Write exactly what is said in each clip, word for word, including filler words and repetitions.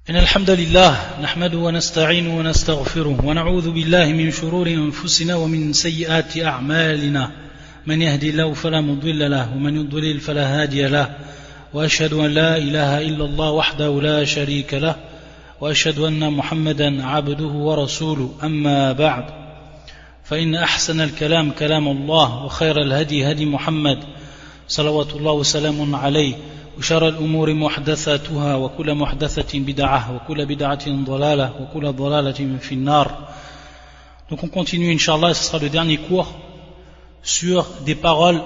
إن الحمد لله نحمده ونستعينه ونستغفره ونعوذ بالله من شرور أنفسنا ومن سيئات أعمالنا من يهدي الله فلا مضل له ومن يضلل فلا هادي له وأشهد أن لا إله إلا الله وحده لا شريك له وأشهد أن محمدا عبده ورسوله أما بعد فإن أحسن الكلام كلام الله وخير الهدي هدي محمد صلوات الله وسلام عليه وشر الأمور محدثاتها وكل محدثة بدعة وكل بدعة ضلالة وكل ضلالة في النار. Donc on continue Inch'Allah, ce sera le dernier cours sur des paroles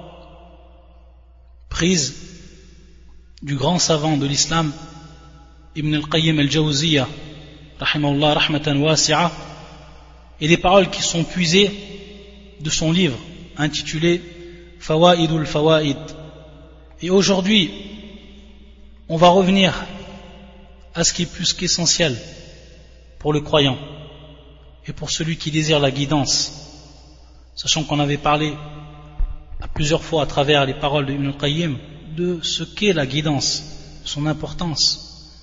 prises du grand savant de l'islam Ibn al-Qayyim al-Jawziyya rahimahullah rahmatan wasi'a, et des paroles qui sont puisées de son livre intitulé Fawaidul Fawaid. Et aujourd'hui, on va revenir à ce qui est plus qu'essentiel pour le croyant et pour celui qui désire la guidance, sachant qu'on avait parlé à plusieurs fois à travers les paroles de Ibn al-Qayyim de ce qu'est la guidance, son importance.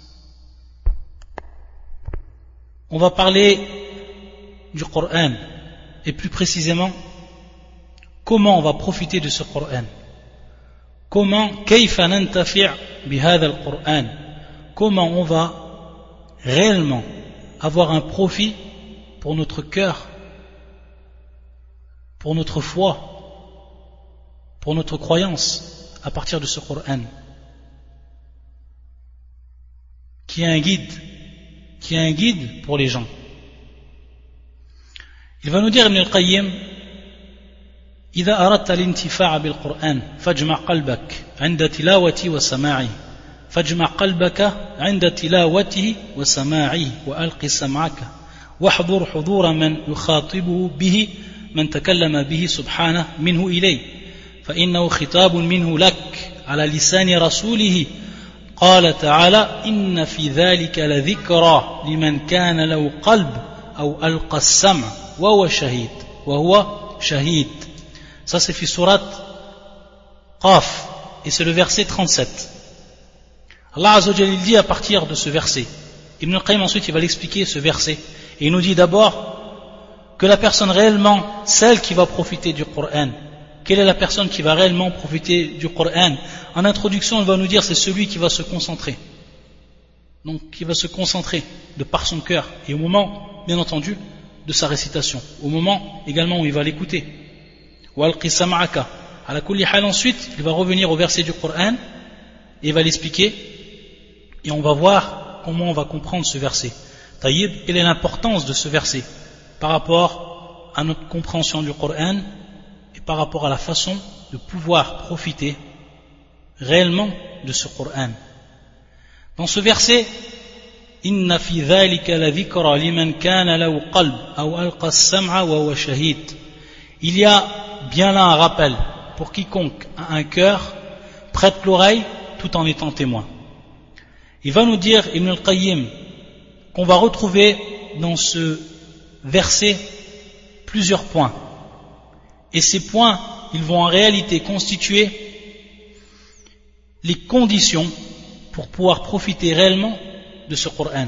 On va parler du Coran et plus précisément comment on va profiter de ce Coran. Comment كيف ننتفع بهذا القرآن, comment on va réellement avoir un profit pour notre cœur, pour notre foi, pour notre croyance à partir de ce Coran qui est un guide, qui est un guide pour les gens. Il va nous dire Ibn al-Qayyim: إذا أردت الانتفاع بالقرآن فاجمع قلبك عند تلاوته وسماعه فاجمع قلبك عند تلاوته وسماعه وألق سمعك واحضر حضور من يخاطبه به من تكلم به سبحانه منه إليه فإنه خطاب منه لك على لسان رسوله قال تعالى إن في ذلك لذكرى لمن كان له قلب أو ألقى السمع وهو شهيد وهو شهيد. Ça c'est fi surat Qaf et c'est le verset trente-sept. Allah Azza wa Jalla dit à partir de ce verset, Ibn al-Qayyim ensuite il va l'expliquer ce verset, et il nous dit d'abord que la personne réellement, celle qui va profiter du Coran, quelle est la personne qui va réellement profiter du Coran? En introduction il va nous dire c'est celui qui va se concentrer, donc qui va se concentrer de par son cœur et au moment bien entendu de sa récitation, au moment également où il va l'écouter. Ensuite, il va revenir au verset du Coran et il va l'expliquer, et on va voir comment on va comprendre ce verset. Taïb, quelle est l'importance de ce verset par rapport à notre compréhension du Coran et par rapport à la façon de pouvoir profiter réellement de ce Coran. Dans ce verset, Inna fi dhalika la dhikra liman kana lahu qalb aw alqa as-sam'a wa huwa shahid. Il y a bien là un rappel pour quiconque a un cœur, prête l'oreille tout en étant témoin. Il va nous dire, Ibn al-Qayyim, qu'on va retrouver dans ce verset plusieurs points. Et ces points, ils vont en réalité constituer les conditions pour pouvoir profiter réellement de ce Coran.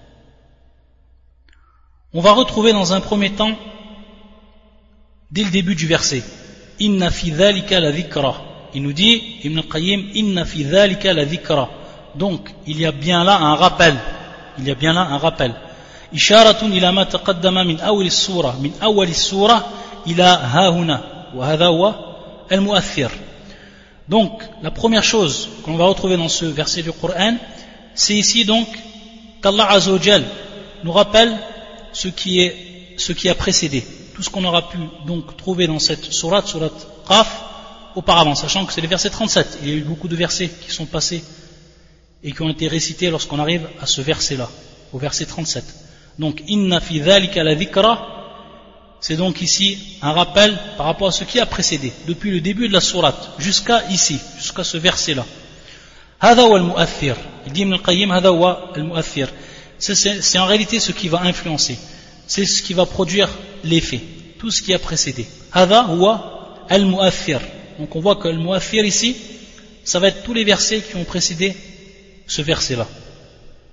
On va retrouver dans un premier temps, dès le début du verset, Inna fi dhalika la dhikra. Il nous dit, Ibn al-Qayyim, Inna fi dhalika la dhikra. Donc, il y a bien là un rappel. Il y a bien là un rappel. Isharatun ila ma taqaddama min awwal as-surah, min awwal as-surah ila hahuna. Wa hadha huwa al-mu'aththir. Donc, la première chose qu'on va retrouver dans ce verset du Coran, c'est ici donc qu'Allah Azza wa Jal nous rappelle ce qui est, ce qui a précédé. Tout ce qu'on aura pu donc trouver dans cette sourate, sourate Qaf, auparavant, sachant que c'est le verset trente-sept. Il y a eu beaucoup de versets qui sont passés et qui ont été récités lorsqu'on arrive à ce verset-là, au verset trente-sept. Donc, Inna fi dhalika la dhikra, c'est donc ici un rappel par rapport à ce qui a précédé, depuis le début de la sourate, jusqu'à ici, jusqu'à ce verset-là. Hadha wa al-mu'aththir. Il dit Ibn al-Qayyim, Hadha wa al-mu'aththir. C'est en réalité ce qui va influencer. C'est ce qui va produire l'effet, tout ce qui a précédé. Hada huwa al-mu'aththir. Donc on voit que al-mu'aththir ici, ça va être tous les versets qui ont précédé ce verset-là.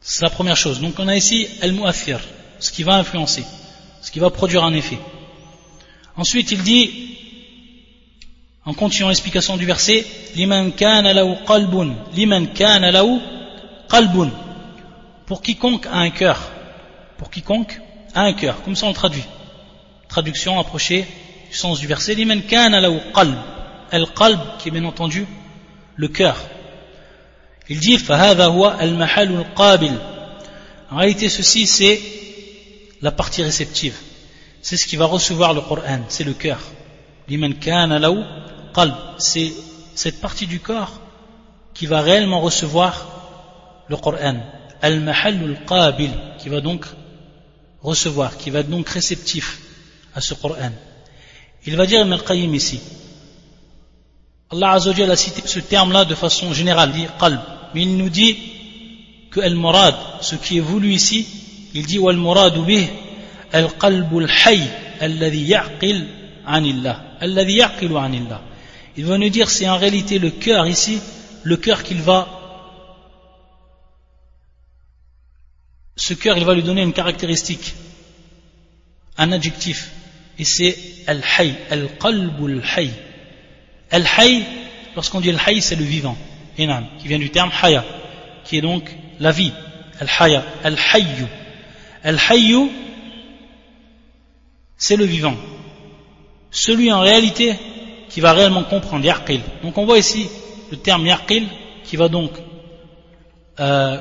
C'est la première chose. Donc on a ici al-mu'athir, ce qui va influencer, ce qui va produire un effet. Ensuite il dit, en continuant l'explication du verset, liman kana lahu qalbun, liman kana lahu qalbun, pour quiconque a un cœur, pour quiconque a un cœur, comme ça on le traduit. Traduction approchée du sens du verset, liman kana lahu qalb, al-qalb qui est bien entendu le cœur. Il dit فَهَذَا هُوَ الْمَحَلُ الْقَابِلِ. En réalité ceci c'est la partie réceptive, c'est ce qui va recevoir le Coran, c'est le cœur. Liman kana lahu qalb, c'est cette partie du corps qui va réellement recevoir le Coran. Al-mahal al-qabil, qui va donc recevoir, qui va être donc réceptif à ce Coran. Il va dire Ibn al-Qayyim ici, Allah Azza wa Jalla a cité ce terme-là de façon générale, il dit qalb, mais il nous dit que al-murad, ce qui est voulu ici, il dit wal-muradu bih al-qalbu al-hayy alladhi ya'qil anillah, alladhi ya'qilu anillah. Il va nous dire c'est en réalité le cœur ici, le cœur qu'il va, ce cœur il va lui donner une caractéristique, un adjectif, et c'est al-hayy, al-qalbu al-hayy. Al-hayy, lorsqu'on dit al-hayy, c'est le vivant, inam, qui vient du terme haya, qui est donc la vie, al-haya, al-hayyu. Al-hayyu, c'est le vivant. Celui en réalité qui va réellement comprendre, yaqil. Donc on voit ici le terme yaqil qui va donc euh,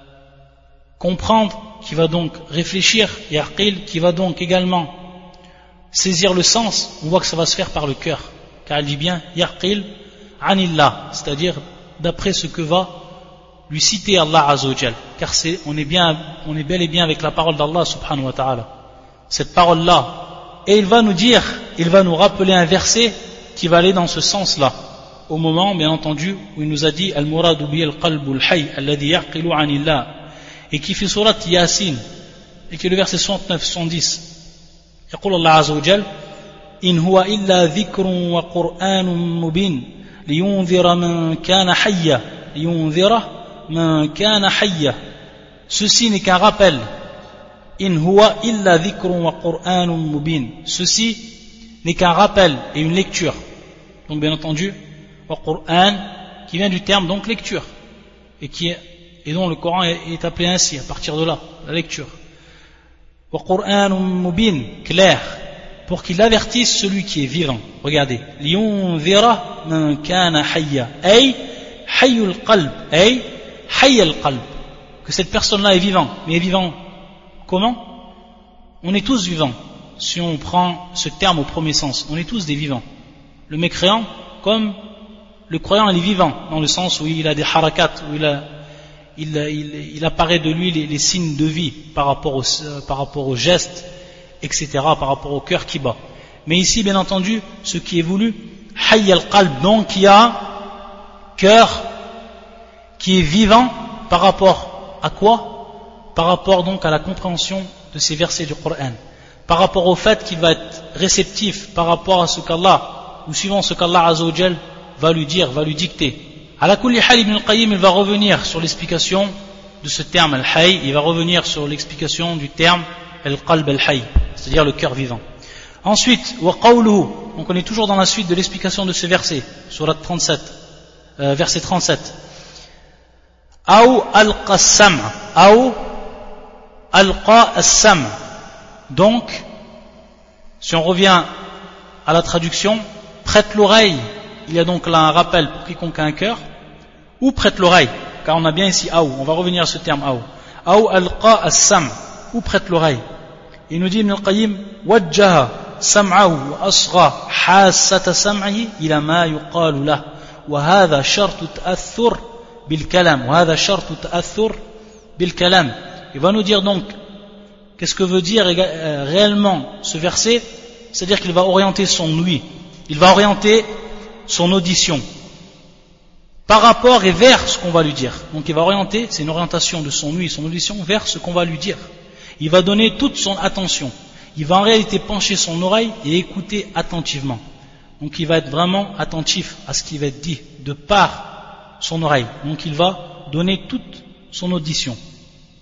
comprendre, qui va donc réfléchir, yaqil, qui va donc également saisir le sens. On voit que ça va se faire par le cœur, car il dit bien yaqil anillah, c'est-à-dire d'après ce que va lui citer Allah Azza wa Jal, car c'est, on est bien, on est bel et bien avec la parole d'Allah subhanahu wa ta'ala, cette parole-là. Et il va nous dire, il va nous rappeler un verset qui va aller dans ce sens-là, au moment, bien entendu, où il nous a dit al-muradu bi al-qalbu al-hayy alladhi yaqilu anillah, et qui fait surat Yasin, et qui est le verset soixante-neuf soixante-dix. يقول الله عز وجل إن هو إلا ذكر وقرآن مبين لينذر من كان حيا لينذر من كان حيا. Ceci n'est qu'un rappel. In huwa illa dhikrun wa qur'anun mubin. Ceci n'est qu'un rappel et une lecture. Donc bien entendu, wa Qur'an qui vient du terme donc lecture et qui est, et dont le Coran est, est appelé ainsi à partir de là, la lecture. Wa Qur'anun mubin, clair, pour qu'il avertisse celui qui est vivant. Regardez, liyunzira man kana hayya, ay hayyul qalb, ay hayyal qalb, que cette personne-là est vivant, mais est vivant comment? On est tous vivants, si on prend ce terme au premier sens, on est tous des vivants. Le mécréant, comme le croyant, il est vivant, dans le sens où il a des harakat, où il, a, il, il, il apparaît de lui les, les signes de vie par rapport, au, par rapport aux gestes, et cetera, par rapport au cœur qui bat. Mais ici, bien entendu, ce qui est voulu, hayy al-qalb, donc qui a cœur, qui est vivant par rapport à quoi? Par rapport donc à la compréhension de ces versets du Coran, par rapport au fait qu'il va être réceptif par rapport à ce qu'Allah, ou suivant ce qu'Allah Azza wa Jal va lui dire, va lui dicter. Ala kulli hal, Ibn al-Qayyim il va revenir sur l'explication de ce terme al-hayy, il va revenir sur l'explication du terme al-qalb al-hayy, c'est-à-dire le cœur vivant. Ensuite, wa qawluhu, donc on est toujours dans la suite de l'explication de ce verset, surat trente-sept, euh, verset trente-sept. Aou alqa as-sam', aou alqa as-sam'. Donc, si on revient à la traduction, prête l'oreille, il y a donc là un rappel pour quiconque a un cœur, ou prête l'oreille, car on a bien ici aou, on va revenir à ce terme aou. Aou alqa as-sam', ou prête l'oreille. Il nous dit Ibn al-Qayyim, wajjaha sam'ahu wa asgha hassata sam'ihi ila ma yuqalu lah, wa hadha shartu ta'athur bil kalam, wa hadha shartu ta'athur bil kalam. Il va nous dire donc qu'est-ce que veut dire réellement ce verset, c'est-à-dire qu'il va orienter son ouïe, il va orienter son audition par rapport et vers ce qu'on va lui dire. Donc il va orienter, c'est une orientation de son ouïe, son audition vers ce qu'on va lui dire. Il va donner toute son attention, il va en réalité pencher son oreille et écouter attentivement. Donc il va être vraiment attentif à ce qui va être dit de par son oreille. Donc il va donner toute son audition.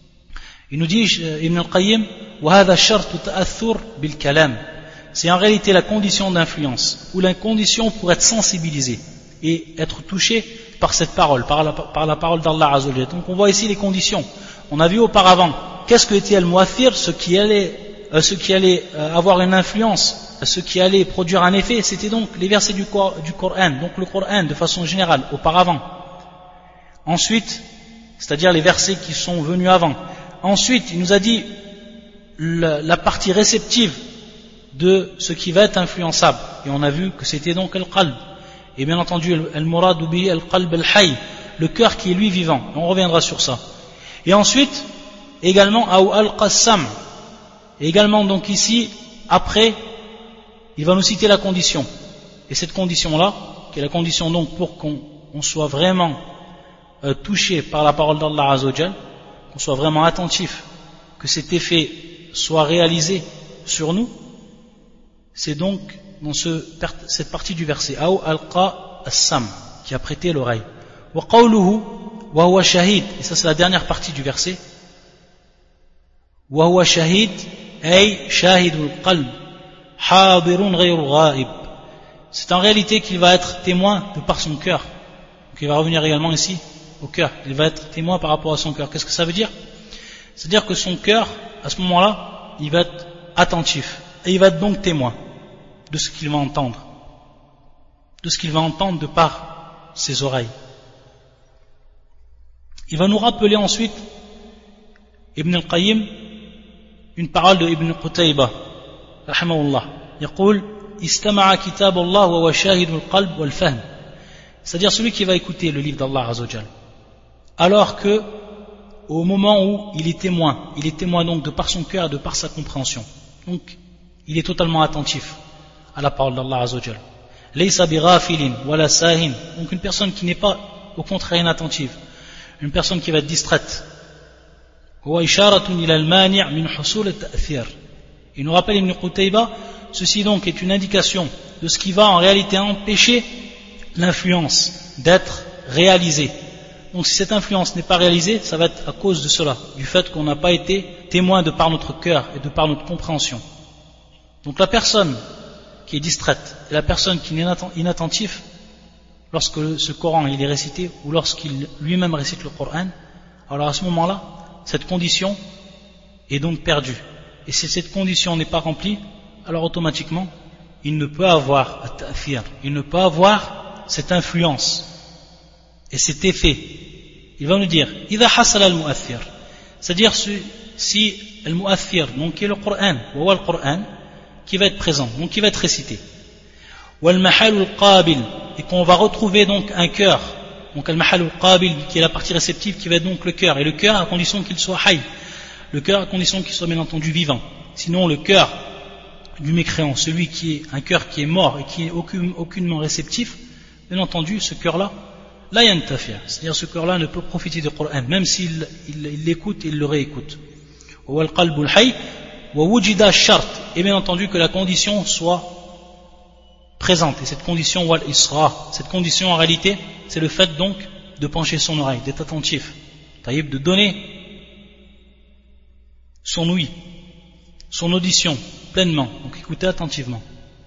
Il nous dit, Ibn al-Qayyim, وَهَذَا شَرْطُ تَأَثُّرْ بِالْكَلَامِ. C'est en réalité la condition d'influence, ou la condition pour être sensibilisé et être touché par cette parole, par la, par la parole d'Allah Azza wa Jalla. Donc on voit ici les conditions. On a vu auparavant, qu'est-ce que était al-mu'athir, ce qui allait, euh, ce qui allait euh, avoir une influence, ce qui allait produire un effet, c'était donc les versets du, du Coran, donc le Coran de façon générale, auparavant. Ensuite, c'est-à-dire les versets qui sont venus avant. Ensuite, il nous a dit la, la partie réceptive de ce qui va être influençable. Et on a vu que c'était donc al-qalb. Et bien entendu, al-muradu bi al-qalb al-hayy, le cœur qui est lui vivant. On reviendra sur ça. Et ensuite, également, aw al-qassam. Et également, donc ici, après, il va nous citer la condition. Et cette condition-là, qui est la condition donc pour qu'on on soit vraiment euh, touché par la parole d'Allah Azza wa Jal, qu'on soit vraiment attentif, que cet effet soit réalisé sur nous, c'est donc dans ce, cette partie du verset Aw alqa as-sam, qui a prêté l'oreille. Wa qawluhu wa huwa shahid, et ça c'est la dernière partie du verset. Wa huwa shahid ay shahidul qalb hadirun ghayru ghaib. C'est en réalité qu'il va être témoin de par son cœur. Donc il va revenir également ici au cœur. Il va être témoin par rapport à son cœur. Qu'est-ce que ça veut dire? C'est-à-dire que son cœur, à ce moment-là, il va être attentif et il va être donc témoin de ce qu'il va entendre, de ce qu'il va entendre de par ses oreilles. Il va nous rappeler ensuite, Ibn al-Qayyim, une parole de Ibn Qutayba, rahimahullah. يقول استمع كتاب الله وهو شاهد القلب والفهم. C'est-à-dire celui qui va écouter le livre d'Allah Azza wa Jal, alors que au moment où il est témoin, il est témoin donc de par son cœur et de par sa compréhension. Donc il est totalement attentif à la parole d'Allah Azza wa Jal. Laysa bighafilin wala sahin. Donc une personne qui n'est pas au contraire inattentive, une personne qui va être distraite. Huwa isharatun ila al-mani' min husul at-ta'thir. Il nous rappelle Ibn Qutayba, ceci donc est une indication de ce qui va en réalité empêcher l'influence d'être réalisée. Donc si cette influence n'est pas réalisée, ça va être à cause de cela, du fait qu'on n'a pas été témoin de par notre cœur et de par notre compréhension. Donc la personne qui est distraite et la personne qui est inattentive, lorsque ce Coran il est récité ou lorsqu'il lui-même récite le Coran, alors à ce moment-là, cette condition est donc perdue. Et si cette condition n'est pas remplie, alors automatiquement, il ne peut avoir at-ta'thir, il ne peut avoir cette influence et cet effet. Il va nous dire إذا حصل المؤثر, c'est-à-dire si le mu'athir, donc qui est le Coran, ou le Coran, qui va être présent, donc qui va être récité, والمحل القابل, et qu'on va retrouver donc un cœur, donc المحل القابل qui est la partie réceptive, qui va être donc le cœur, et le cœur à condition qu'il soit hayy, le cœur à condition qu'il soit bien entendu vivant. Sinon le cœur du mécréant, celui qui est un cœur qui est mort et qui est aucun, aucunement réceptif, bien entendu ce cœur-là, la yantafia, c'est-à-dire ce cœur-là ne peut profiter du Coran, même s'il il, il l'écoute et il le réécoute. Et bien entendu que la condition soit présente, et cette condition wal isra, cette condition en réalité c'est le fait donc de pencher son oreille, d'être attentif, de donner son ouïe, son audition pleinement, donc écoutez attentivement.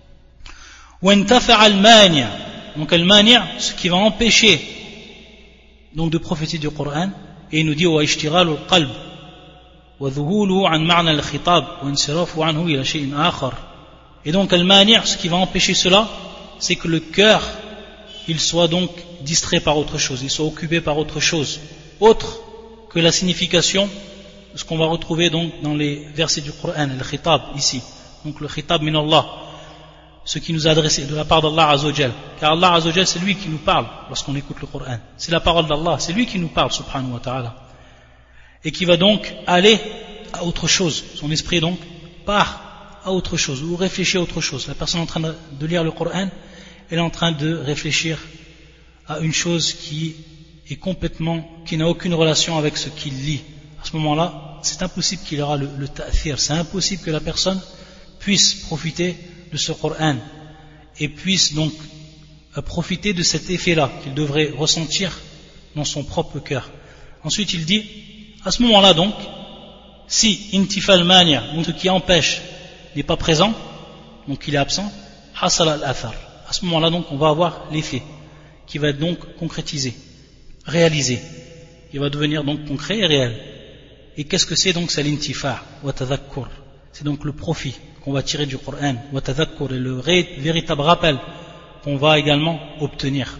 Donc al-mani', ce qui va empêcher donc de prophétiser du Coran, et il nous dit wa ishtighal al-qalb wa dhuhuluhu an ma'na al-khitab wa insirafu anhu ila shay'in akhar. Et donc al-mani', ce qui va empêcher cela, c'est que le cœur il soit donc distrait par autre chose, il soit occupé par autre chose, autre que la signification de ce qu'on va retrouver donc dans les versets du Coran, le khitab ici. Donc le khitab min Allah, ce qui nous est adressé de la part d'Allah Azza wa Jal. Car Allah Azza wa Jal c'est lui qui nous parle lorsqu'on écoute le Coran. C'est la parole d'Allah, c'est lui qui nous parle subhanahu wa ta'ala. Et qui va donc aller à autre chose. Son esprit donc part à autre chose ou réfléchit à autre chose. La personne est en train de lire le Coran, elle est en train de réfléchir à une chose qui est complètement, qui n'a aucune relation avec ce qu'il lit. À ce moment-là, c'est impossible qu'il aura le, le ta'thir, c'est impossible que la personne puisse profiter de ce Coran et puisse donc euh, profiter de cet effet-là qu'il devrait ressentir dans son propre cœur. Ensuite il dit, à ce moment-là donc, si intifal mani', donc ce qui empêche, n'est pas présent, donc il est absent, hasal al-athar. À ce moment-là, donc, on va avoir l'effet qui va être donc concrétisé, réalisé. Il va devenir donc concret et réel. Et qu'est-ce que c'est donc? C'est l'intifa' wa tadhakkur. C'est donc le profit qu'on va tirer du Coran, wa tadhakkur, et le ré, véritable rappel qu'on va également obtenir.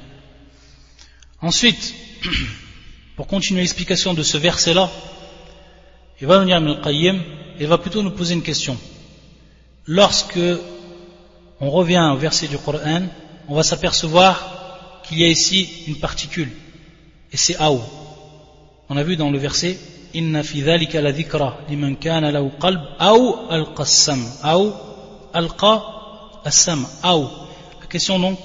Ensuite, pour continuer l'explication de ce verset-là, il va venir Ibn al-Qayyim, il va plutôt nous poser une question. Lorsque on revient au verset du Coran, on va s'apercevoir qu'il y a ici une particule, et c'est aou. On a vu dans le verset Inna fi dhalika la dhikra liman kana lahu qalb aw alqa as-sam aw alqa as-sam aw. La question donc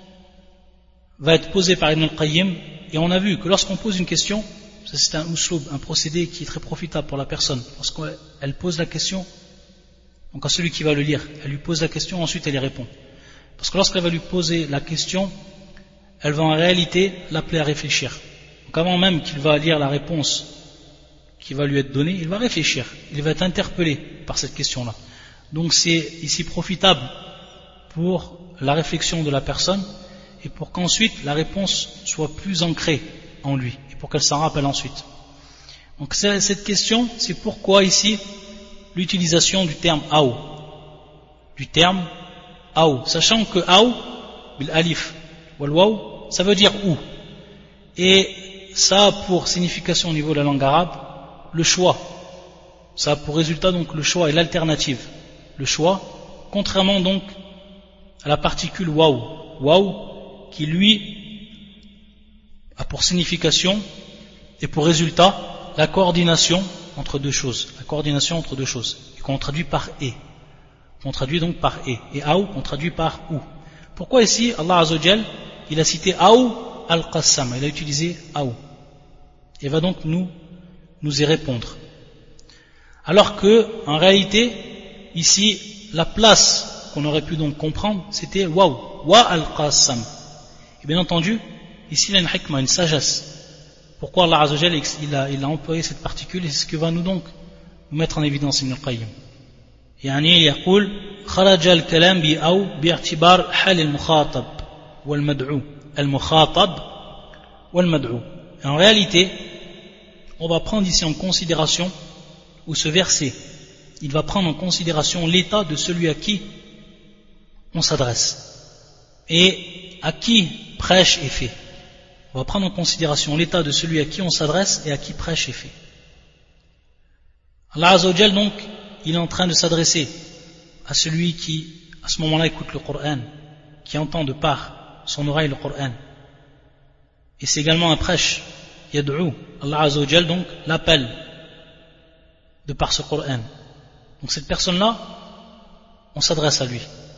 va être posée par Ibn al-Qayyim, et on a vu que lorsqu'on pose une question, ça c'est un usloub, un procédé qui est très profitable pour la personne. Lorsqu'elle pose la question, donc à celui qui va le lire, elle lui pose la question, ensuite elle y répond. Parce que lorsqu'elle va lui poser la question, elle va en réalité l'appeler à réfléchir. Donc avant même qu'il va lire la réponse qui va lui être donnée, il va réfléchir, il va être interpellé par cette question-là. Donc c'est ici profitable pour la réflexion de la personne et pour qu'ensuite la réponse soit plus ancrée en lui et pour qu'elle s'en rappelle ensuite. Donc cette question, c'est pourquoi ici l'utilisation du terme aou, du terme aou, sachant que aou, bil alif wal waw, ça veut dire où, et ça a pour signification au niveau de la langue arabe le choix, ça a pour résultat donc le choix et l'alternative, le choix, contrairement donc à la particule waw, waw qui lui a pour signification et pour résultat la coordination entre deux choses, la coordination entre deux choses, qu'on traduit par et, qu'on traduit donc par et, et aou qu'on traduit par ou. Pourquoi ici Allah Azza wa Jal il a cité aou al-qassam, il a utilisé aou, et va donc nous nous y répondre, alors que en réalité ici la place qu'on aurait pu donc comprendre c'était waou, wa al-qassam, et bien entendu ici il y a une hikmah, une sagesse. Pourquoi Allah Azza wa Jal il a, il a employé cette particule, et c'est ce que va nous donc nous mettre en évidence Ibn al-Qayyim. يعني يقول خرج الكلام بأو باعتبار حال المخاطب والمدعو المخاطب والمدعو. En réalité, on va prendre ici en considération, ou ce verset, il va prendre en considération l'état de celui à qui on s'adresse et à qui prêche est fait. On va prendre en considération l'état de celui à qui on s'adresse et à qui prêche est fait. Allah Azza wa Jal donc, il est en train de s'adresser à celui qui, à ce moment-là, écoute le Coran, qui entend de par son oreille le Coran. Et c'est également un prêche, yad'u, Allah Azza wa Jal donc l'appelle de par ce Coran. Donc cette personne-là, on s'adresse à lui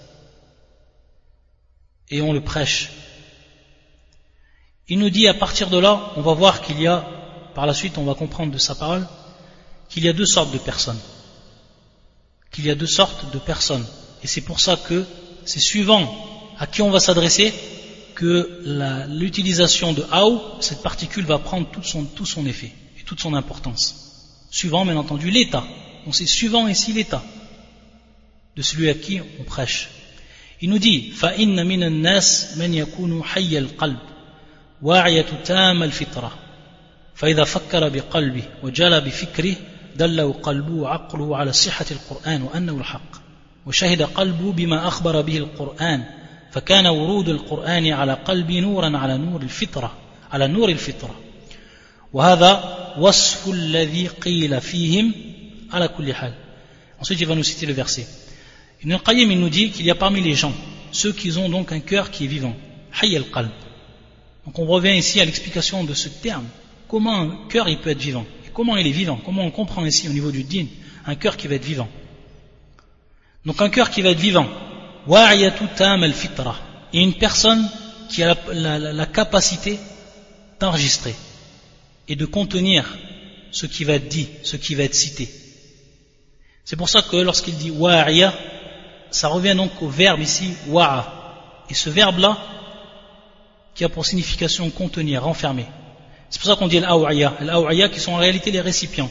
et on le prêche. Il nous dit à partir de là, on va voir qu'il y a, par la suite on va comprendre de sa parole, qu'il y a deux sortes de personnes. Qu'il y a deux sortes de personnes. Et c'est pour ça que c'est suivant à qui on va s'adresser que la, l'utilisation de aou, cette particule va prendre tout son, tout son effet et toute son importance. Suivant, bien entendu, l'état. Donc c'est suivant ici l'état de celui à qui on prêche. Il nous dit فَإِنَّ مِنَ النَّاسِ مَنْ يَكُونُ حَيَّ الْقَلْبِ واعية تام الفطرة فإذا فكر بقلبه وجل بفكره دله قلبه وعقله على صحة القرآن وأنه الحق وشهد قلبه بما أخبر به القرآن فكان ورود القرآن على قلبي نورا على نور الفطرة على نور الفطرة وهذا وصف الذي قيل فيهم على كل حال. Ensuite il va nous citer le verset. Ibn al-Qayyim il nous dit qu'il y a parmi les gens ceux qui ont donc un cœur qui est vivant, hayy al-qalb. Donc on revient ici à l'explication de ce terme. Comment un cœur il peut être vivant? Et comment il est vivant? Comment on comprend ici au niveau du din un cœur qui va être vivant? Donc un cœur qui va être vivant, wa'iyatu tam al-fitra, et une personne qui a la, la, la capacité d'enregistrer et de contenir ce qui va être dit, ce qui va être cité. C'est pour ça que lorsqu'il dit wa'iya, ça revient donc au verbe ici wa'a, et ce verbe là qui a pour signification contenir, renfermer. C'est pour ça qu'on dit l'aw'iya, l'aw'iya qui sont en réalité les récipients.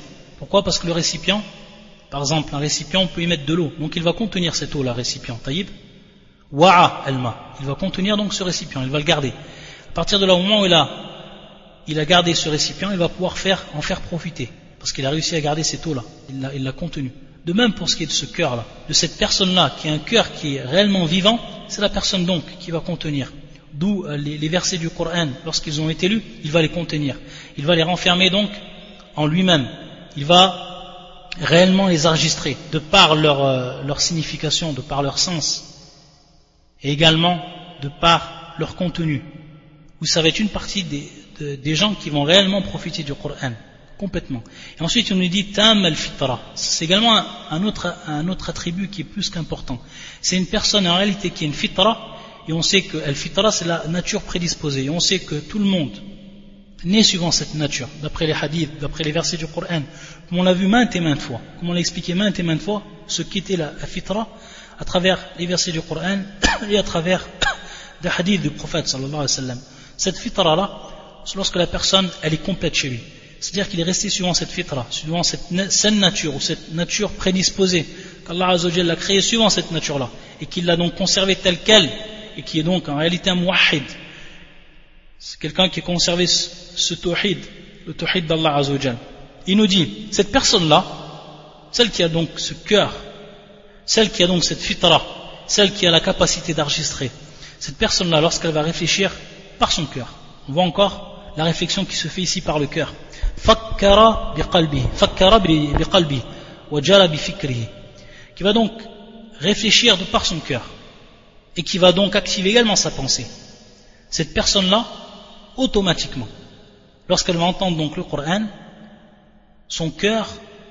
Pourquoi? Parce que le récipient, par exemple, un récipient, on peut y mettre de l'eau, donc il va contenir cette eau-là, récipient, taïb. Wa'a al-ma, il va contenir donc ce récipient, il va le garder. À partir de là, au moment où il a, il a gardé ce récipient, il va pouvoir faire, en faire profiter, parce qu'il a réussi à garder cette eau-là, il l'a, il l'a contenue. De même pour ce qui est de ce cœur-là, de cette personne-là, qui a un cœur qui est réellement vivant, c'est la personne donc qui va contenir. D'où les, les versets du Coran, lorsqu'ils ont été lus, il va les contenir. Il va les renfermer donc en lui-même. Il va réellement les enregistrer, de par leur, euh, leur signification, de par leur sens, et également de par leur contenu. Où ça va être une partie des, de, des gens qui vont réellement profiter du Coran, complètement. Et ensuite on nous dit tam al-fitra. C'est également un, un, autre, un autre attribut qui est plus qu'important. C'est une personne en réalité qui est une fitra, et on sait que al-fitra c'est la nature prédisposée, et on sait que tout le monde né suivant cette nature, d'après les hadiths, d'après les versets du Coran, comme on l'a vu maintes et maintes fois, comme on l'a expliqué maintes et maintes fois, ce qu'était la, la fitra, à travers les versets du Coran et à travers des hadiths du prophète sallallahu alayhi wa sallam. Cette fitra-là, c'est lorsque la personne, elle est complète chez lui. C'est-à-dire qu'il est resté suivant cette fitra, suivant cette saine nature, ou cette nature prédisposée, qu'Allah Azza wa Jalla l'a créée suivant cette nature-là, et qu'il l'a donc conservée telle qu'elle, et qui est donc en réalité un muwahhid. C'est quelqu'un qui a conservé ce tawhid, le tawhid d'Allah Azza wa Jalla. Il nous dit, cette personne-là, celle qui a donc ce cœur, celle qui a donc cette fitra, celle qui a la capacité d'enregistrer, cette personne-là, lorsqu'elle va réfléchir par son cœur, on voit encore la réflexion qui se fait ici par le cœur. Fakkara biqalbi, fakkara biqalbi, wa jara bifikrihi, qui va donc réfléchir de par son cœur, et qui va donc activer également sa pensée. Cette personne-là, automatiquement, lorsqu'elle va entendre donc le Coran, son cœur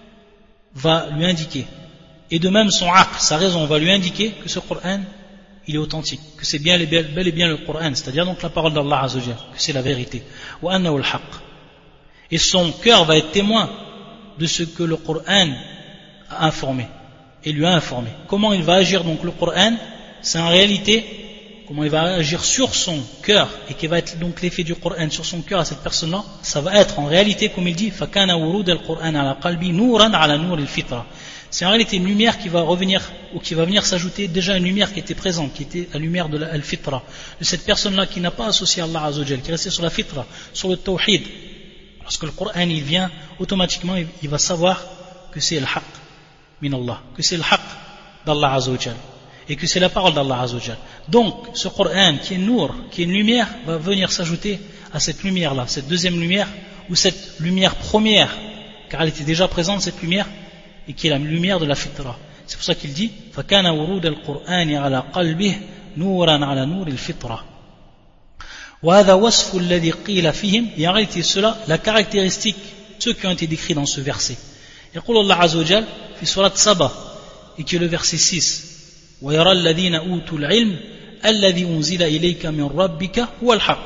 va lui indiquer, et de même son aql, sa raison va lui indiquer que ce Coran, il est authentique, que c'est bien, bel et bien le Coran, c'est-à-dire donc la parole d'Allah Azza wa Jalla, que c'est la vérité. Wa annahu al-haqq. Et son cœur va être témoin de ce que le Coran a informé, et lui a informé. Comment il va agir donc le Coran, c'est en réalité comment il va agir sur son cœur, et qui va être donc l'effet du Coran sur son cœur à cette personne-là, ça va être en réalité, comme il dit, فَكَانَ وُرُودَ الْقُرْآنَ عَلَى قَلْبِي نُورًا عَلَى نُورِ الْفِطْرَةِ. C'est en réalité une lumière qui va revenir, ou qui va venir s'ajouter déjà une lumière qui était présente, qui était la lumière de la fitra, de cette personne-là qui n'a pas associé Allah Azza wa Jalla, qui est restée sur la fitra, sur le tawhid. Lorsque le Coran il vient, automatiquement il va savoir que c'est le haqq min Allah, que c'est le haqq d'Allah Azza wa Jalla, et que c'est la parole d'Allah Azza wa Jalla. Donc, ce Coran qui est nour, qui est une lumière, va venir s'ajouter à cette lumière-là, cette deuxième lumière, ou cette lumière première, car elle était déjà présente, cette lumière, et qui est la lumière de la fitra. C'est pour ça qu'il dit فَكَانَ وُرُودَ الْقُرْآنِ عَلَى قَلْبِهِ نُورًا عَلَى نُورِ الْفِطْرَةِ وَهَذَا وَصْفُ الَّذِي قِيلَ فِيهِمْ. Et en réalité, cela, la caractéristique, ceux qui ont été décrits dans ce verset. يقول الله عز وجل في سورة سبا, et qui est le verset six, وَيَرَى الَّذِينَ أُوتُوا الْعِلْمَ الَّذِي أُنزِلَ إِلَيْكَ مِنْ رَبِّكَ هُوَ الْحَقُّ.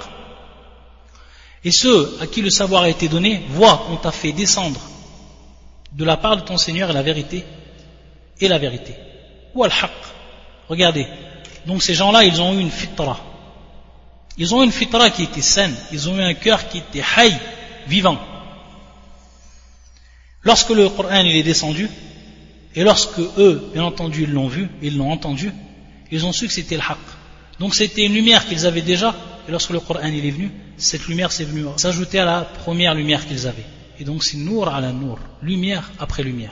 Et ceux à qui le savoir a été donné voient qu'on t'a fait descendre de la part de ton Seigneur et la vérité, et la vérité. Ou al-haq. Regardez. Donc ces gens-là, ils ont eu une fitra. Ils ont eu une fitra qui était saine. Ils ont eu un cœur qui était hayy, vivant. Lorsque le Coran il est descendu, et lorsque eux, bien entendu, ils l'ont vu, ils l'ont entendu, ils ont su que c'était le haq. Donc c'était une lumière qu'ils avaient déjà, et lorsque le Coran il est venu, cette lumière s'est venue s'ajouter à la première lumière qu'ils avaient. Et donc c'est nour ala nour, lumière après lumière.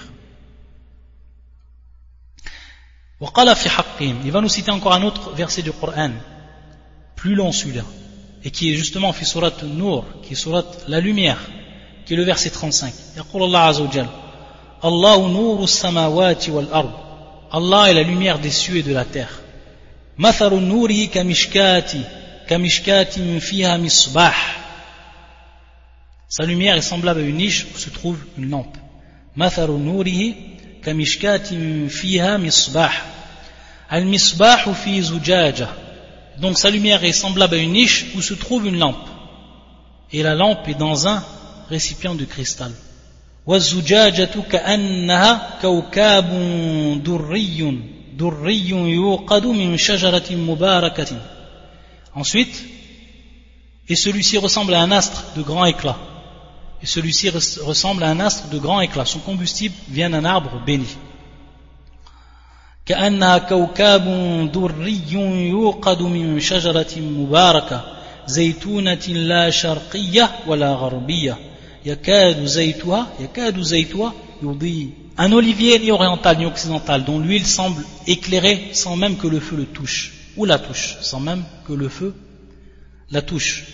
وقال في حقهم. Il va nous citer encore un autre verset du Coran, plus long celui-là, et qui est justement fi surat Nour, qui est surat la lumière, qui est le verset trente-cinq. يقول الله عز وجل الله نور السماوات والأرض. Allah est la lumière des cieux et de la terre. مثل نوره كمشكاة كمشكاة فيها مصباح. Sa lumière est semblable à une niche où se trouve une lampe. مثل نوره كمشكاة فيها مصباح. المصباح في زجاجة. Donc sa lumière est semblable à une niche où se trouve une lampe. Et la lampe est dans un récipient de cristal. والزجاجة كأنها كوكب دري دري يوقد من شجرة مباركة. Ensuite, et celui-ci ressemble à un astre de grand éclat. et celui-ci ressemble à un astre de grand éclat. Son combustible vient d'un arbre béni. كأنها كوكب دري يوقد من شجرة مباركة زيتونة لا شرقية ولا غربية يكاد زيتها يكاد زيتها يضيء. Un olivier ni oriental ni occidental dont l'huile semble éclairer sans même que le feu le touche ou la touche, sans même que le feu la touche.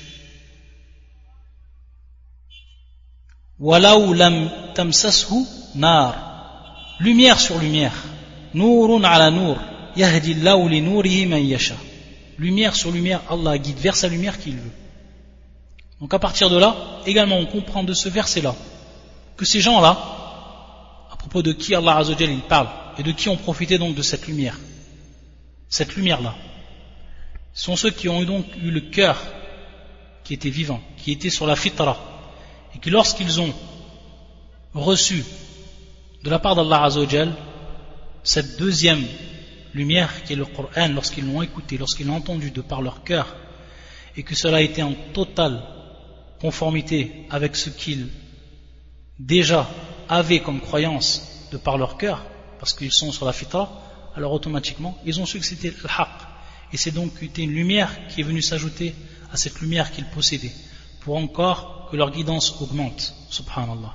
ولو لم تمسسه نار, lumière sur lumière. نور على نور يهدي الله لنوره من يشاء. Lumière sur lumière, Allah guide vers sa lumière qu'il veut. Donc à partir de là, également on comprend de ce verset-là que ces gens-là, à propos de qui Allah Azza wa Jalla il parle et de qui ont profité donc de cette lumière, cette lumière-là, sont ceux qui ont donc eu le cœur qui était vivant, qui était sur la fitra, et qui lorsqu'ils ont reçu de la part d'Allah Azza wa Jalla cette deuxième lumière qui est le Coran, lorsqu'ils l'ont écouté, lorsqu'ils l'ont entendu de par leur cœur, et que cela a été en totale conformité avec ce qu'ils déjà avaient comme croyance de par leur cœur, parce qu'ils sont sur la fitra, alors automatiquement ils ont su que c'était le haqq, et c'est donc une lumière qui est venue s'ajouter à cette lumière qu'ils possédaient, pour encore que leur guidance augmente, subhanallah.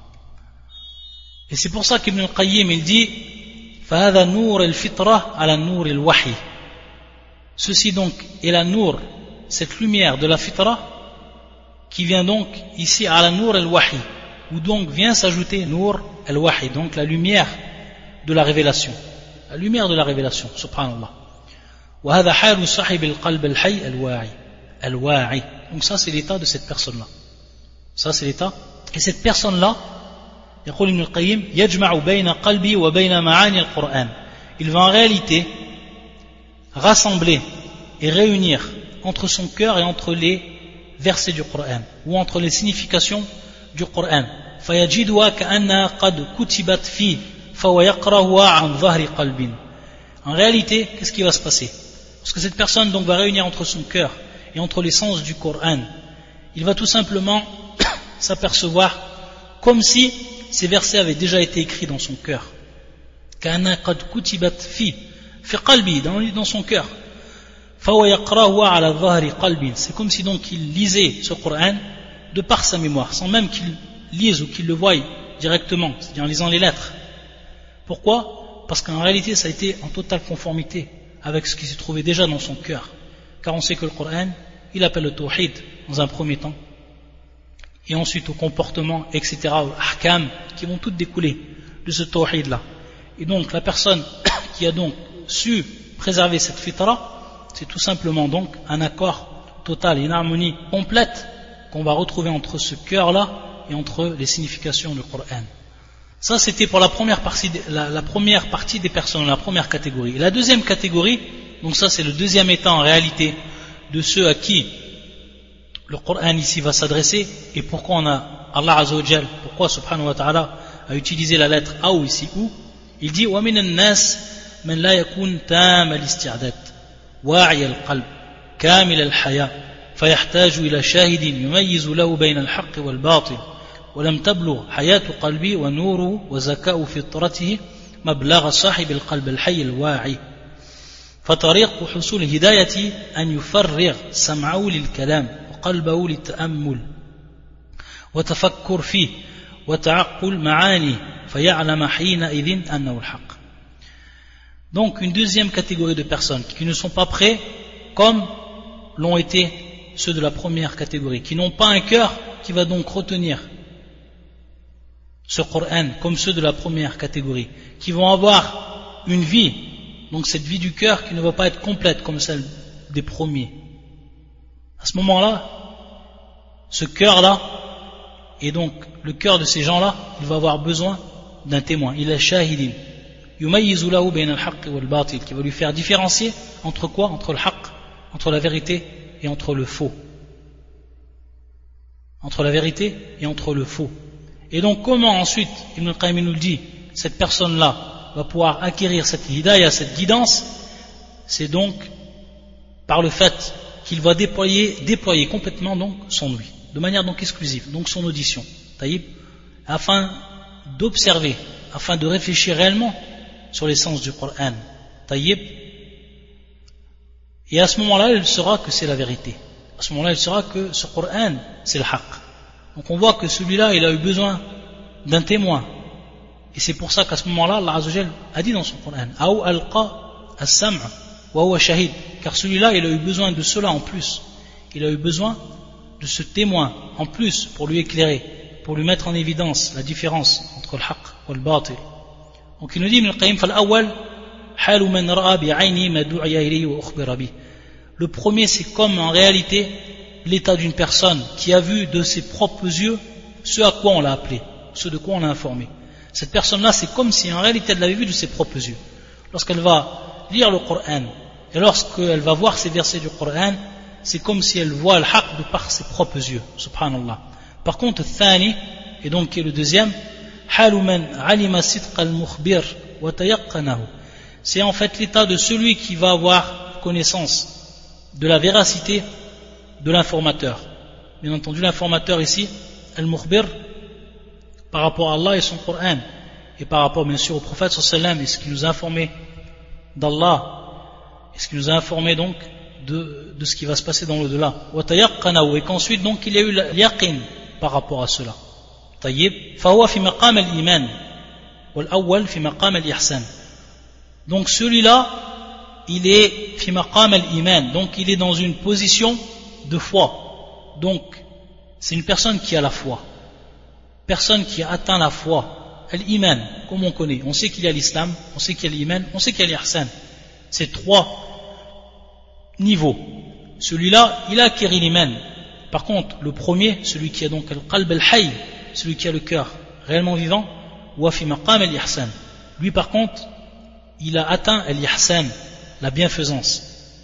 Et c'est pour ça qu'Ibn al-Qayyim il dit فهذا نور الفطرة على النور الوحي. Ceci donc est la nour, cette lumière de la fitra qui vient donc ici à la nour al-wahi, où donc vient s'ajouter nour al-wahi, donc la lumière de la révélation, la lumière de la révélation, subhanallah. وهذا حال صاحب القلب الحي الواعي الواعي. Donc ça c'est l'état de cette personne-là, ça c'est l'état, et cette personne-là يقول ابن القيم يجمع بين قلبي وبين معاني القرآن. Il va en réalité rassembler et réunir entre son cœur et entre les versets du Coran, ou entre les significations du Coran. فيجدها كأنها قد كتبت فيه فهو يقرأها عن ظهر قلب. En réalité, qu'est-ce qui va se passer? Parce que cette personne donc va réunir entre son cœur et entre les sens du Coran, il va tout simplement s'apercevoir comme si ces versets avaient déjà été écrits dans son cœur. كأنها قد كتبت فيه في قلبه, dans son cœur. فهو يقرأها على ظهر قلب. C'est comme si donc il lisait ce Coran de par sa mémoire, sans même qu'il lise ou qu'il le voie directement, c'est-à-dire en lisant les lettres. Pourquoi? Parce qu'en réalité ça a été en totale conformité avec ce qui se trouvait déjà dans son cœur, car on sait que le Coran il appelle le tawhid dans un premier temps, et ensuite au comportement, et cetera, aux ahkam qui vont toutes découler de ce tawhid là. Et donc la personne qui a donc su préserver cette fitra, c'est tout simplement donc un accord total, une harmonie complète qu'on va retrouver entre ce cœur là et entre les significations du Coran. Ça c'était pour la première partie, la, la première partie des personnes, la première catégorie. Et la deuxième catégorie, donc ça c'est le deuxième état en réalité de ceux à qui le Coran ici va s'adresser, et pourquoi on a Allah Azza wa Jal, pourquoi subhanahu wa ta'ala a utilisé la lettre A ou ici ou, il dit وَمِنَ النَّاسِ مَنْ لَا يَكُونْ تَامَ الْإِسْتِعْدَادِ وَاعِيَ الْقَلْبِ كَامِلَ الْحَيَاةِ فَيَحْتَاجُ إِلَى شَاهِدٍ يُمَيِّزُ لَهُ بَيْنَ الْحَقِّ وَالْبَاطِلِ وَلَمْ تَبْلُغْ حَيَاةُ قَلْبِهِ وَنُورُهُ وَزَكَاءُ فِطْرَتِهِ مَبْلَغَ صاحب القلب الحي الواعي فطريق حصول الهداية أن يفرغ سمعه للكلام قلبه للتأمل وتفكر فيه وتعقل معانيه فيعلم حينئذ أنه الحق. Donc une deuxième catégorie de personnes qui ne sont pas prêts comme l'ont été ceux de la première catégorie, qui n'ont pas un cœur qui va donc retenir ce Coran comme ceux de la première catégorie, qui vont avoir une vie, donc cette vie du cœur qui ne va pas être complète comme celle des premiers. À ce moment-là, ce cœur-là, et donc le cœur de ces gens-là, il va avoir besoin d'un témoin. Il est shahidin. Yumayyizu lahu bayna al-haqq wal-batil, qui va lui faire différencier entre quoi? Entre le haqq, entre la vérité et entre le faux. Entre la vérité et entre le faux. Et donc comment ensuite, Ibn al-Qayyim nous le dit, cette personne-là va pouvoir acquérir cette hidayah, cette guidance? C'est donc par le fait qu'il va déployer, déployer complètement donc son ouïe, de manière donc exclusive, donc son audition. taïb, afin d'observer, afin de réfléchir réellement sur l'essence du Coran, taïb, et à ce moment-là, il saura que c'est la vérité. À ce moment-là, il saura que ce Coran, c'est le haqq. Donc on voit que celui-là, il a eu besoin d'un témoin. Et c'est pour ça qu'à ce moment-là, Allah Azza wa Jal a dit dans son Coran, Aou alqa as-sam' wa huwa shahid. Car celui-là, il a eu besoin de cela en plus. Il a eu besoin de ce témoin en plus pour lui éclairer, pour lui mettre en évidence la différence entre le haqq et le batil. Donc il nous dit, Ibn al-Qayyim, fal-awwal, halu man ra'a bi'ayni ma du'iya ilayhi wa ukhbira bih. Le premier, c'est comme en réalité l'état d'une personne qui a vu de ses propres yeux ce à quoi on l'a appelé, ce de quoi on l'a informé. Cette personne-là, c'est comme si en réalité elle l'avait vu de ses propres yeux. Lorsqu'elle va lire le Coran et lorsqu'elle va voir ces versets du Coran, c'est comme si elle voit le haqq de par ses propres yeux. Subhanallah. Par contre, le thani, et donc qui est le deuxième, halu man alima sidqa al-mukhbir wa tayaqqanahu. C'est en fait l'état de celui qui va avoir connaissance de la véracité de l'informateur. Bien entendu, l'informateur ici, al-mukhbir, par rapport à Allah et son Coran, et par rapport bien sûr au prophète sallallahu alayhi wa sallam, et ce qui nous a informé d'Allah, et ce qui nous a informé donc de, de ce qui va se passer dans l'au-delà. Et qu'ensuite donc il y a eu l'yaqin par rapport à cela. طيب فهو في مقام الإيمان والأول في مقام الإحسان. Donc celui-là, il est في مقام الإيمان, donc il est dans une position de foi. Donc c'est une personne qui a la foi, personne qui a atteint la foi, l'iman, comme on connaît. On sait qu'il y a l'islam, on sait qu'il y a l'iman, on sait qu'il y a l'ihsan. C'est trois niveaux. Celui-là, il a acquis l'iman. Par contre, le premier, celui qui a donc le qalb al-hayy, celui qui a le cœur réellement vivant, wa fi maqam al-ihsan. Lui par contre, il a atteint al-ihsan, la bienfaisance.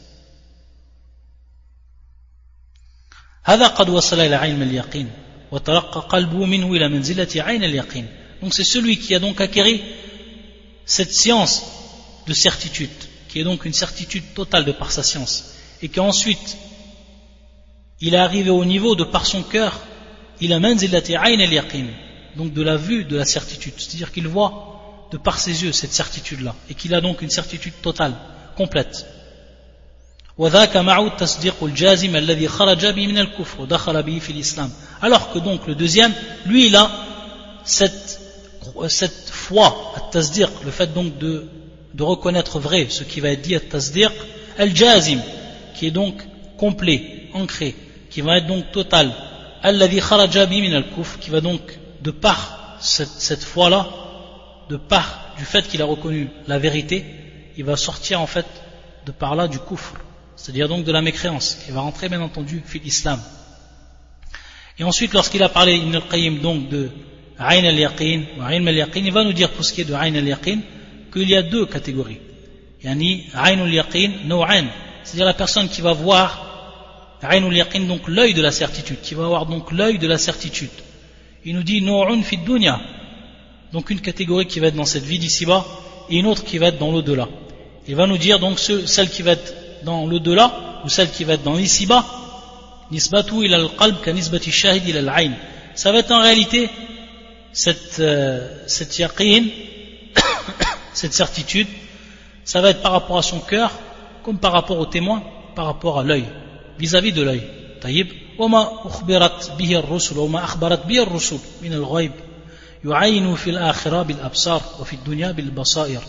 هذا قد وصل إلى علم اليقين وترقى قلبه منه إلى منزلة عين اليقين. Donc c'est celui qui a donc acquis cette science de certitude, qui est donc une certitude totale de par sa science, et qu'ensuite il est arrivé au niveau de par son cœur, il a manzilati ayn al-yaqin, donc de la vue de la certitude, c'est-à-dire qu'il voit de par ses yeux cette certitude-là, et qu'il a donc une certitude totale, complète. وذاك معه التصديق الجازم الذي خرج به من الكفر ودخل به في الإسلام. Alors que donc le deuxième, lui il a cette, cette foi, التصديق, le fait donc de, de reconnaître vrai ce qui va être dit, التصديق الجازم, qui est donc complet, ancré, qui va être donc total, الذي خرج به من الكفر, qui va donc de par cette, cette foi-là, de par du fait qu'il a reconnu la vérité, il va sortir en fait de par là du kufr, c'est-à-dire donc de la mécréance, qui va rentrer bien entendu fil islam. Et ensuite, lorsqu'il a parlé Ibn al-Qayyim donc de Ayn al-Yaqin ou Ilm al-Yaqin, il va nous dire pour ce qui est de Ayn al-Yaqin qu'il y a deux catégories. Yani Ayn al-Yaqin naw'an, c'est-à-dire la personne qui va voir Ayn al-Yaqin, donc l'œil de la certitude, qui va avoir donc l'œil de la certitude. Il nous dit naw'un fi dunya, donc une catégorie qui va être dans cette vie d'ici-bas et une autre qui va être dans l'au-delà. Il va nous dire donc ce, celle qui va être dans l'au-delà ou celle qui va être dans l'ici-bas, nisbatu ila al-qalb ka nisbati shahid ila al-ayn. Ça va être en réalité cette, euh, cette yaqin, cette certitude, ça va être par rapport à son cœur comme par rapport au témoin, par rapport à l'œil, vis-à-vis de l'œil. طيب وما أخبرت به الرسل وما أخبرت به الرسل من الغيب يعين في الآخرة بالأبصار وفي الدنيا بالبصائر.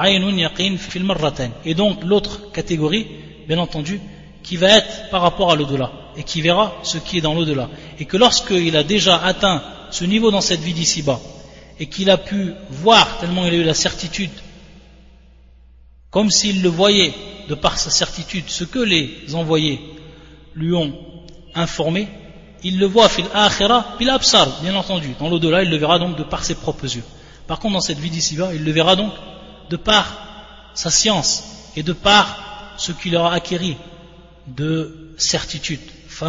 Et donc l'autre catégorie, bien entendu, qui va être par rapport à l'au-delà et qui verra ce qui est dans l'au-delà. Et que lorsqu'il a déjà atteint ce niveau dans cette vie d'ici-bas et qu'il a pu voir tellement il a eu la certitude, comme s'il le voyait de par sa certitude, ce que les envoyés lui ont informé, il le voit fil akhira bil absar, bien entendu. Dans l'au-delà, il le verra donc de par ses propres yeux. Par contre, dans cette vie d'ici-bas, il le verra donc de par sa science et de par ce qu'il aura acquis de certitude.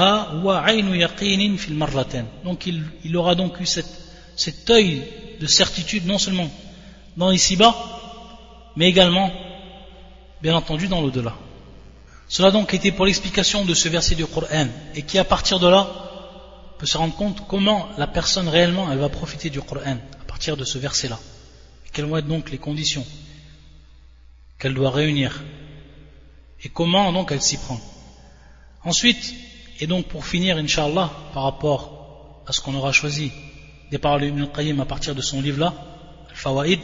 Donc il, il aura donc eu cette, cet œil de certitude non seulement dans ici-bas, mais également, bien entendu, dans l'au-delà. Cela donc était pour l'explication de ce verset du Coran, et qui à partir de là peut se rendre compte comment la personne réellement elle va profiter du Coran à partir de ce verset-là. Et quelles vont être donc les conditions qu'elle doit réunir et comment donc elle s'y prend. Ensuite, et donc pour finir, Inch'Allah, par rapport à ce qu'on aura choisi des paroles d'Ibn al-Qayyim à partir de son livre-là, Al-Fawaïd,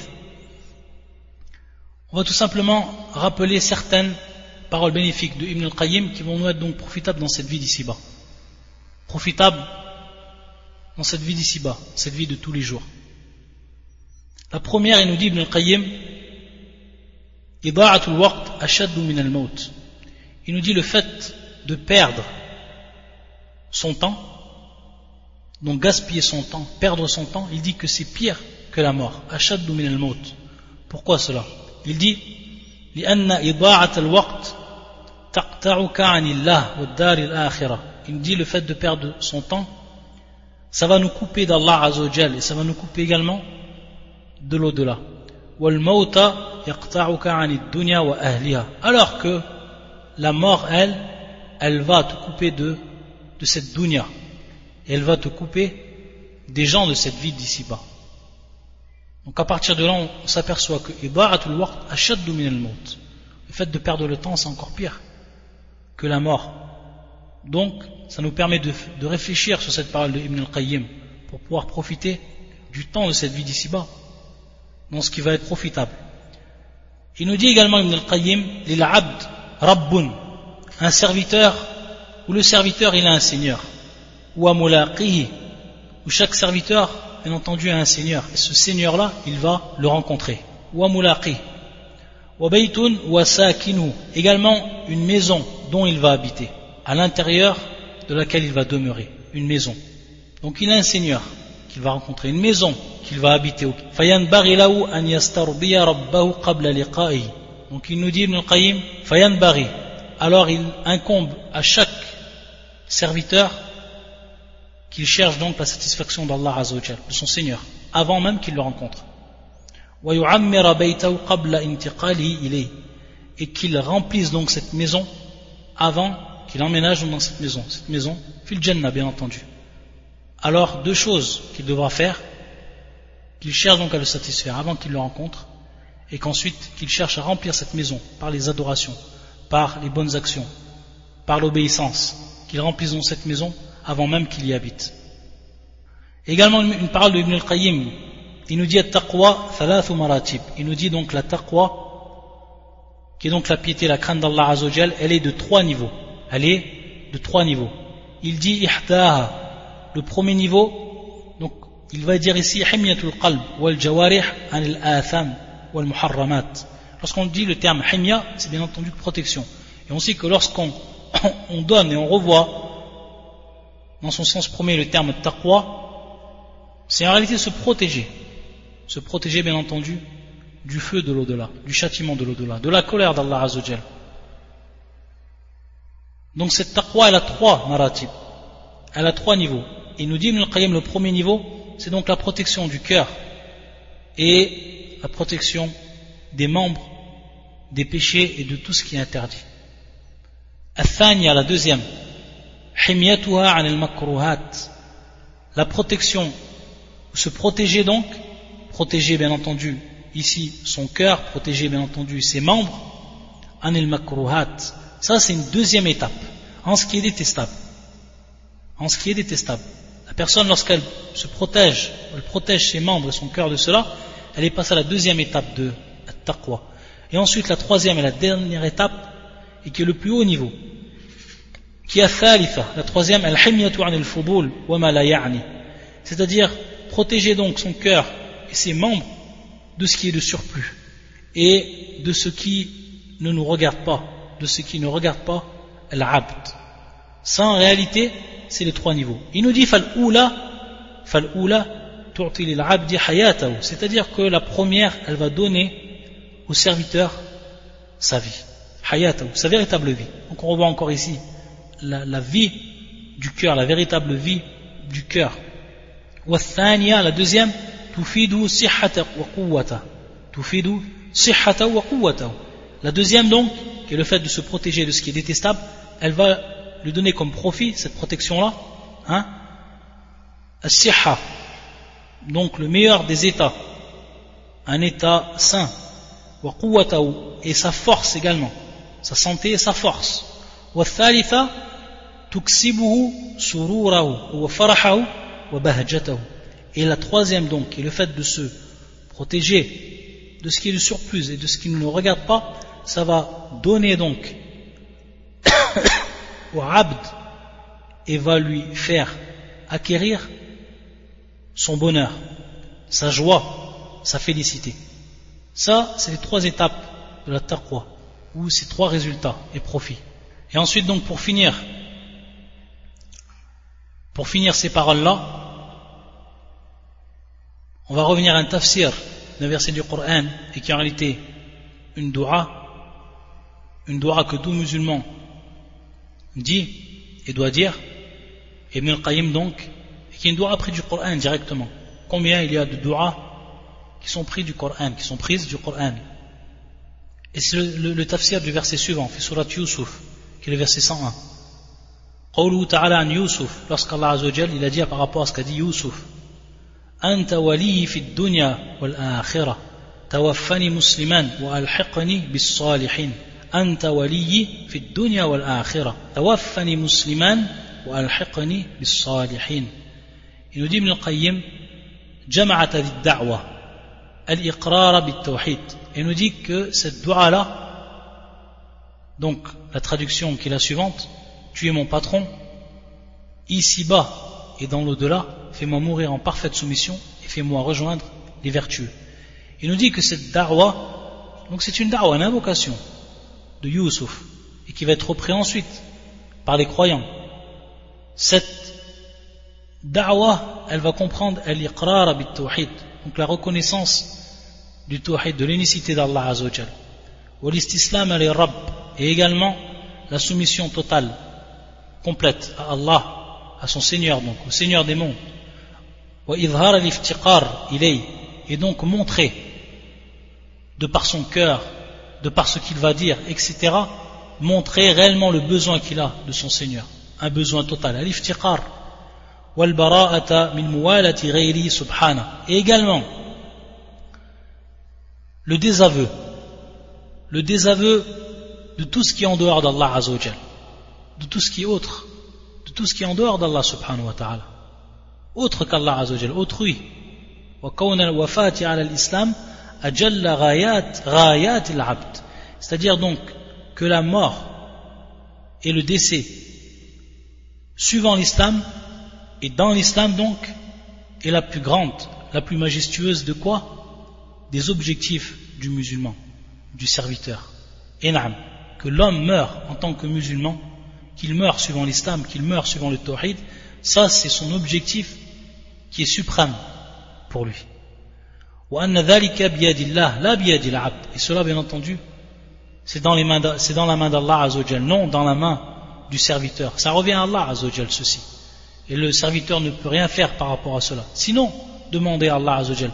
on va tout simplement rappeler certaines paroles bénéfiques de Ibn al-Qayyim qui vont nous être donc profitables dans cette vie d'ici-bas. Profitables dans cette vie d'ici-bas, cette vie de tous les jours. La première, il nous dit Ibn al-Qayyim, Ida'atul waqt ashaddu min al-maut. Il nous dit le fait de perdre son temps, donc gaspiller son temps, perdre son temps, il dit que c'est pire que la mort. Ashaddu min al-maut. Pourquoi cela? Il dit لأن إضاعة الوقت تقطعك عن الله والدار الآخرة. Il dit le fait de perdre son temps, ça va nous couper d'Allah Azza wa Jal et ça va nous couper également de l'au-delà. والموت يقطعك عن الدنيا وأهلها. Alors que la mort, elle, elle va te couper de, de cette dunya et elle va te couper des gens de cette vie d'ici-bas. Donc à partir de là, on s'aperçoit que ida'atul waqt ashaddu min al-maut. Le fait de perdre le temps, c'est encore pire que la mort. Donc, ça nous permet de, de réfléchir sur cette parole de Ibn al-Qayyim pour pouvoir profiter du temps de cette vie d'ici-bas, dans ce qui va être profitable. Il nous dit également Ibn al-Qayyim, lil abd rabbun, un serviteur, où le serviteur il a un seigneur, ou a mulaqihi, où chaque serviteur, bien entendu, a un seigneur, et ce seigneur-là, il va le rencontrer, ou a mulaqih, wa baytun wa sakinu, également une maison dont il va habiter, à l'intérieur de laquelle il va demeurer, une maison. Donc il a un seigneur qu'il va rencontrer, une maison qu'il va habiter. Fayanbaghi lahu an yastarbiya rabbahu qabla liqa'ihi. Donc il nous dit Ibn al-Qayyim, fayanbaghi, alors il incombe à chaque serviteur qu'il cherche donc la satisfaction d'Allah Azza wa Jal, de son Seigneur, avant même qu'il le rencontre. Wa yu'ammira baytahu qabla intiqalihi ilayhi, et qu'il remplisse donc cette maison avant qu'il emménage dans cette maison, cette maison fil jannah bien entendu. Alors deux choses qu'il devra faire, qu'il cherche donc à le satisfaire avant qu'il le rencontre, et qu'ensuite qu'il cherche à remplir cette maison par les adorations, par les bonnes actions, par l'obéissance, qu'il remplisse donc cette maison avant même qu'il y habite. Également une parole de Ibn al-Qayyim, il nous dit at-taqwa thalathu maratib. Il nous dit donc la taqwa, qui est donc la piété, la crainte d'Allah Azza wa Jal, elle est de trois niveaux. Elle est de trois niveaux. Il dit ihdaha, le premier niveau, donc il va dire ici himyatul qalb wal jawarih anil atham wal muharramat. Lorsqu'on dit le terme himya, c'est bien entendu protection. Et on sait que lorsqu'on on donne et on revoit dans son sens premier le terme taqwa, c'est en réalité se protéger, se protéger bien entendu du feu de l'au-delà, du châtiment de l'au-delà, de la colère d'Allah Azza wa Jal. Donc cette taqwa elle a trois maratib, elle a trois niveaux. Il nous dit Ibn al-Qayyim, le premier niveau, c'est donc la protection du cœur et la protection des membres, des péchés et de tout ce qui est interdit. Al-Thaniya, la deuxième, himyatuha an al-makruhat, la protection, se protéger donc, protéger bien entendu ici son cœur, protéger bien entendu ses membres, an al-makruhat, ça c'est une deuxième étape, en ce qui est détestable. En ce qui est détestable. La personne lorsqu'elle se protège, elle protège ses membres et son cœur de cela, elle est passée à la deuxième étape de at-taqwa. Et ensuite la troisième et la dernière étape, et qui est le plus haut niveau, qui est thalitha, la troisième, al-himyatu an al-fudul wa ma la ya'ni, c'est-à-dire protéger donc son cœur et ses membres de ce qui est de surplus et de ce qui ne nous regarde pas, de ce qui ne regarde pas al-abd. Ça en réalité c'est les trois niveaux. Il nous dit fal-oula fal-oula tu'ti lil-abdi hayatahu, c'est-à-dire que la première elle va donner au serviteur sa vie, hayatahu, sa véritable vie. Donc on revoit encore ici la, la vie du cœur, la véritable vie du cœur. Wa thaniya, la deuxième, tufidu sihhata wa quwwata, tufidu sihhata wa quwwata. La deuxième donc, qui est le fait de se protéger de ce qui est détestable, elle va lui donner comme profit cette protection là, hein, as-sihha, donc le meilleur des états, un état sain, wa quwwatahu, et sa force également, sa santé et sa force, wa thalitha tuksibuhu sururahu wa farahahu wa bahjatahu, et la troisième donc, qui est le fait de se protéger de ce qui est le surplus et de ce qui ne le regarde pas, ça va donner donc au abd et va lui faire acquérir son bonheur, sa joie, sa félicité. Ça, c'est les trois étapes de la taqwa, ou ces trois résultats et profits. Et ensuite donc pour finir, pour finir ces paroles-là, on va revenir à un tafsir d'un verset du Coran et qui est en réalité une dua, une dua que tout musulman dit et doit dire, Ibn al-Qayyim donc, et qui est une dua prise du Coran directement. Combien il y a de dua qui sont prises du Coran, qui sont prises du Coran. Et c'est le, le, le tafsir du verset suivant, fi surat Yusuf, qui est le verset cent un. Qawluhu ta'ala an Yusuf, lorsqu'Allah Azza wa Jal, il a dit par rapport à ce qu'a dit Yusuf, Anta wali fi dunya wal akhirah, tawaffani musliman wa alhiqni bis salihin. Anta wali fi dunya wal akhirah, tawaffani musliman wa alhiqni bis salihin. Il nous dit Ibn al-Qayyim, jama'at ad-da'wa al-iqrar bit-tawhid. Il nous dit que cette dua là, donc la traduction qui est la suivante, tu es mon patron, ici-bas et dans l'au-delà, fais-moi mourir en parfaite soumission et fais-moi rejoindre les vertueux. Il nous dit que cette da'wa, donc c'est une da'wa, une invocation de Yusuf, et qui va être reprise ensuite par les croyants. Cette da'wa, elle va comprendre al-iqrar bit-tawhid, donc la reconnaissance du tawhid, de l'unicité d'Allah Azza wa Jal, wa l'istislam al-rabb, et également la soumission totale, complète à Allah, à son Seigneur, donc au Seigneur des mondes, wa idhar al-iftiqar ilay, et donc montrer de par son cœur, de par ce qu'il va dire, et cetera, montrer réellement le besoin qu'il a de son Seigneur, un besoin total, al-iftiqar, wal bara'ata min muwalati ghayri subhana, et également le désaveu, le désaveu de tout ce qui est en dehors d'Allah Azza wa Jal, de tout ce qui est autre, de tout ce qui est en dehors d'Allah subhanahu wa ta'ala, autre qu'Allah Azza wa Jal, autrui. Wa kawna al-wafati ala al-islam ajalla ghayat ghayat al-abd, c'est-à-dire donc que la mort et le décès suivant l'islam et dans l'islam donc est la plus grande, la plus majestueuse de quoi? Des objectifs du musulman, du serviteur. Et naam, que l'homme meurt en tant que musulman, qu'il meurt suivant l'islam, qu'il meurt suivant le tawhid, ça c'est son objectif qui est suprême pour lui. Et cela bien entendu c'est dans, les mains de, c'est dans la main d'Allah Azza wa Jal, non dans la main du serviteur. Ça revient à Allah Azza wa Jal ceci, et le serviteur ne peut rien faire par rapport à cela, sinon demander à Allah Azza wa Jal.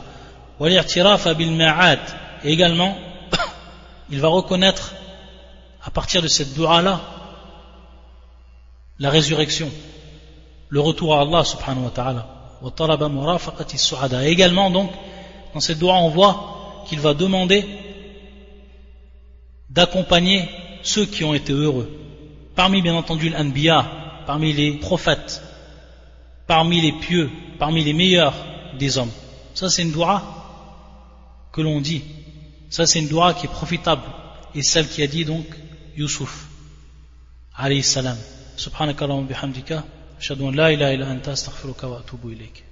Et également il va reconnaître à partir de cette dua là la résurrection, le retour à Allah subhanahu wa ta'ala. Et également donc dans cette dua on voit qu'il va demander d'accompagner ceux qui ont été heureux, parmi bien entendu l'anbiya, parmi les prophètes, parmi les pieux, parmi les meilleurs des hommes. Ça c'est une dua que l'on dit, ça c'est une dua qui est profitable, et celle qui a dit donc Yusuf alayhi salam. Subhanakallahumma bihamdika ashhadu an la ilaha illa anta astaghfiruka wa atubu ilayk.